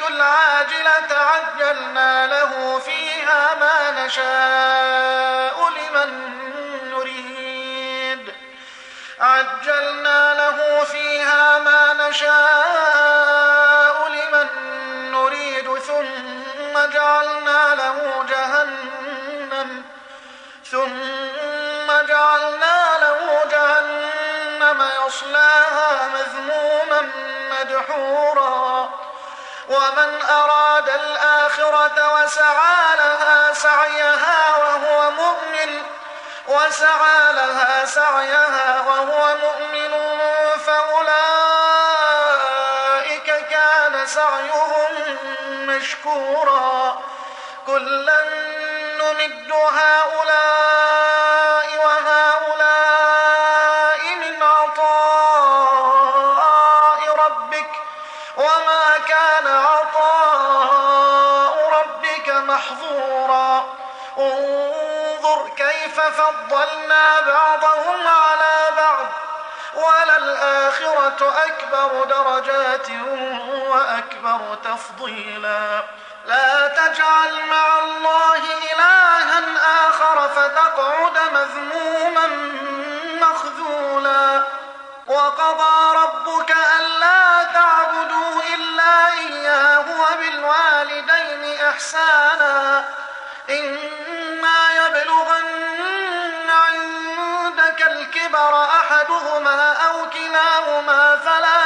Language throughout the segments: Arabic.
العاجلة عجلنا له فيها ما نشاء لمن نريد ثم جعلنا له جهنم يصلاها مذموما مدحورا ومن أراد الآخرة وسعى لها سعيها وهو مؤمن فأولئك كان سعيهم مشكورا كلا نمد هؤلاء وهؤلاء من عطاء ربك وما كان عطاء ربك محظورا انظر كيف فضلنا بعضهم على بعض وللآخرة أكبر درجات وأكبر تفضيلا لا تجعل مع الله إلها آخر فتقعد مذموما مخذولا وقضى ربك ألا تعبدوا إلا إياه وبالوالدين إحسانا إما يبلغن عندك الكبر أحدهما أو كلاهما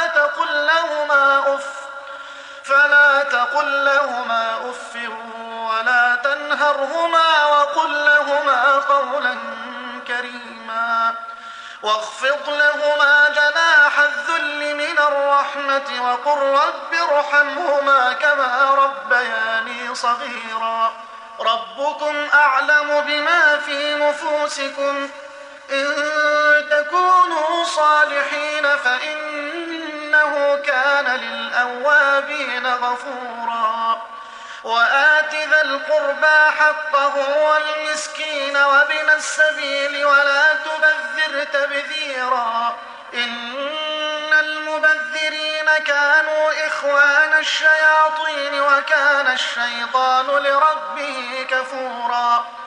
فلا تقل لهما أف ولا تنهرهما وقل لهما قولا كريما واخفض لهما جناح الذل من الرحمة وقل رب ارحمهما كما ربياني صغيرا ربكم أعلم بما في نفوسكم إن تكونوا صالحين فإنه كان للأوابين غفورا وآت ذا القربى حقه والمسكين وابن السبيل ولا تبذر تبذيرا إن المبذرين كانوا إخوان الشياطين وكان الشيطان لربه كفورا